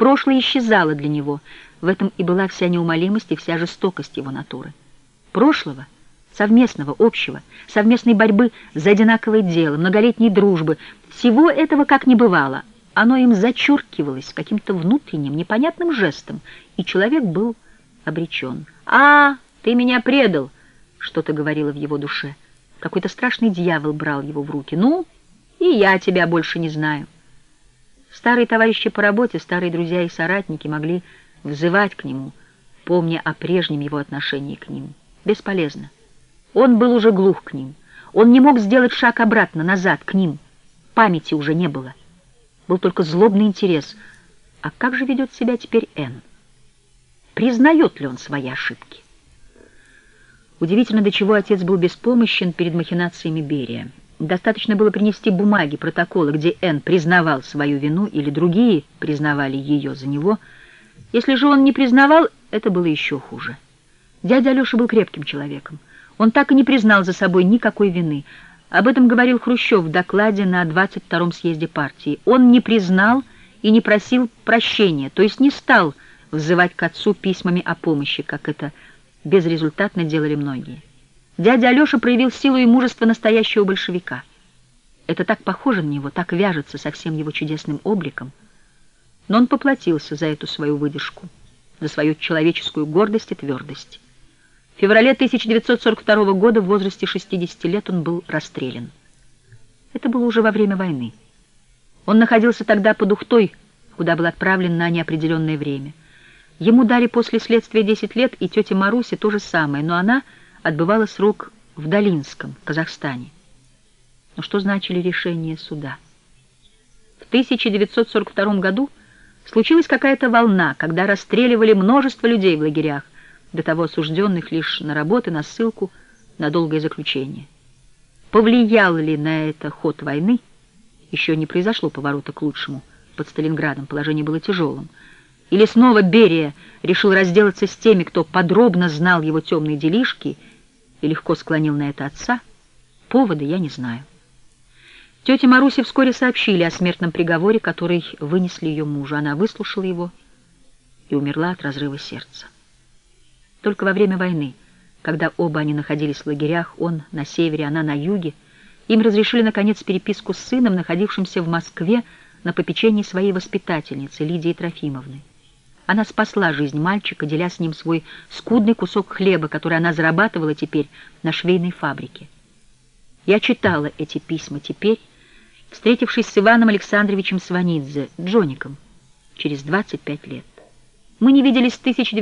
Прошлое исчезало для него. В этом и была вся неумолимость и вся жестокость его натуры. Прошлого, совместного, общего, совместной борьбы за одинаковое дело, многолетней дружбы, всего этого как не бывало. Оно им зачеркивалось каким-то внутренним, непонятным жестом, и человек был обречен. «А, ты меня предал!» — что-то говорило в его душе. Какой-то страшный дьявол брал его в руки. «Ну, и я тебя больше не знаю». Старые товарищи по работе, старые друзья и соратники могли взывать к нему, помня о прежнем его отношении к ним. Бесполезно. Он был уже глух к ним. Он не мог сделать шаг обратно, назад, к ним. Памяти уже не было. Был только злобный интерес. А как же ведет себя теперь Энн? Признает ли он свои ошибки? Удивительно, до чего отец был беспомощен перед махинациями Берия. Достаточно было принести бумаги, протоколы, где Энн признавал свою вину или другие признавали ее за него. Если же он не признавал, это было еще хуже. Дядя Алеша был крепким человеком. Он так и не признал за собой никакой вины. Об этом говорил Хрущев в докладе на 22-м съезде партии. Он не признал и не просил прощения, то есть не стал взывать к отцу письмами о помощи, как это безрезультатно делали многие. Дядя Алеша проявил силу и мужество настоящего большевика. Это так похоже на него, так вяжется со всем его чудесным обликом. Но он поплатился за эту свою выдержку, за свою человеческую гордость и твердость. В феврале 1942 года в возрасте 60 лет он был расстрелян. Это было уже во время войны. Он находился тогда под Ухтой, куда был отправлен на неопределенное время. Ему дали после следствия 10 лет, и тете Марусе то же самое, но она отбывала срок в Долинском, Казахстане. Но что значили решения суда? В 1942 году случилась какая-то волна, когда расстреливали множество людей в лагерях, до того осужденных лишь на работы, на ссылку, на долгое заключение. Повлиял ли на это ход войны? Еще не произошло поворота к лучшему. Под Сталинградом положение было тяжелым. Или снова Берия решил разделаться с теми, кто подробно знал его темные делишки и легко склонил на это отца? Повода я не знаю. Тете Марусе вскоре сообщили о смертном приговоре, который вынесли ее мужу. Она выслушала его и умерла от разрыва сердца. Только во время войны, когда оба они находились в лагерях, он на севере, она на юге, им разрешили, наконец, переписку с сыном, находившимся в Москве на попечении своей воспитательницы Лидии Трофимовны. Она спасла жизнь мальчика, деля с ним свой скудный кусок хлеба, который она зарабатывала теперь на швейной фабрике. Я читала эти письма теперь, встретившись с Иваном Александровичем Сванидзе, Джоником, через 25 лет. Мы не виделись с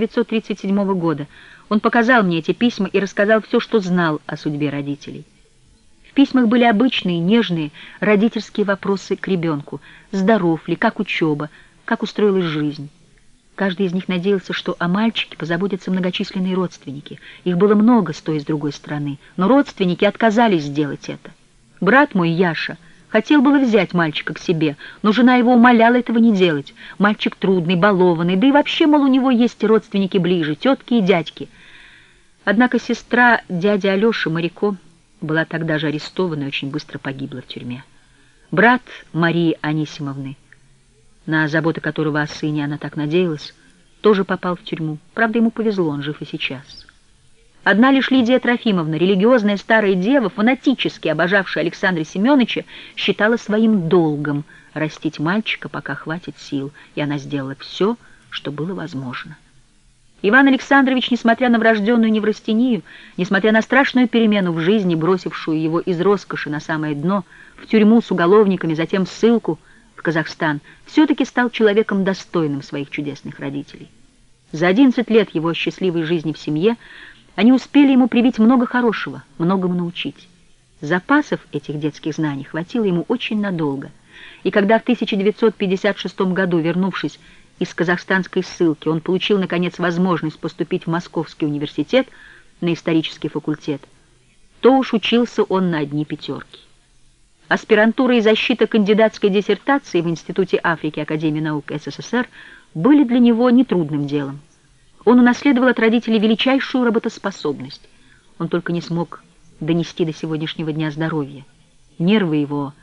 1937 года. Он показал мне эти письма и рассказал все, что знал о судьбе родителей. В письмах были обычные, нежные, родительские вопросы к ребенку. Здоров ли, как учеба, как устроилась жизнь. Каждый из них надеялся, что о мальчике позаботятся многочисленные родственники. Их было много с той и с другой стороны, но родственники отказались сделать это. Брат мой, Яша, хотел было взять мальчика к себе, но жена его умоляла этого не делать. Мальчик трудный, балованный, да и вообще, мол, у него есть родственники ближе, тетки и дядьки. Однако сестра дяди Алеши, Марико, была тогда же арестована и очень быстро погибла в тюрьме. Брат Марии Анисимовны, на заботы которого о сыне она так надеялась, тоже попал в тюрьму. Правда, ему повезло, он жив и сейчас. Одна лишь Лидия Трофимовна, религиозная старая дева, фанатически обожавшая Александра Семеновича, считала своим долгом растить мальчика, пока хватит сил, и она сделала все, что было возможно. Иван Александрович, несмотря на врожденную неврастению, несмотря на страшную перемену в жизни, бросившую его из роскоши на самое дно, в тюрьму с уголовниками, затем в ссылку в Казахстан, все-таки стал человеком достойным своих чудесных родителей. За 11 лет его счастливой жизни в семье они успели ему привить много хорошего, многому научить. Запасов этих детских знаний хватило ему очень надолго, и когда в 1956 году, вернувшись из казахстанской ссылки, он получил, наконец, возможность поступить в Московский университет на исторический факультет, то уж учился он на одни пятерки. Аспирантура и защита кандидатской диссертации в Институте Африки Академии наук СССР были для него нетрудным делом. Он унаследовал от родителей величайшую работоспособность. Он только не смог донести до сегодняшнего дня здоровья. Нервы его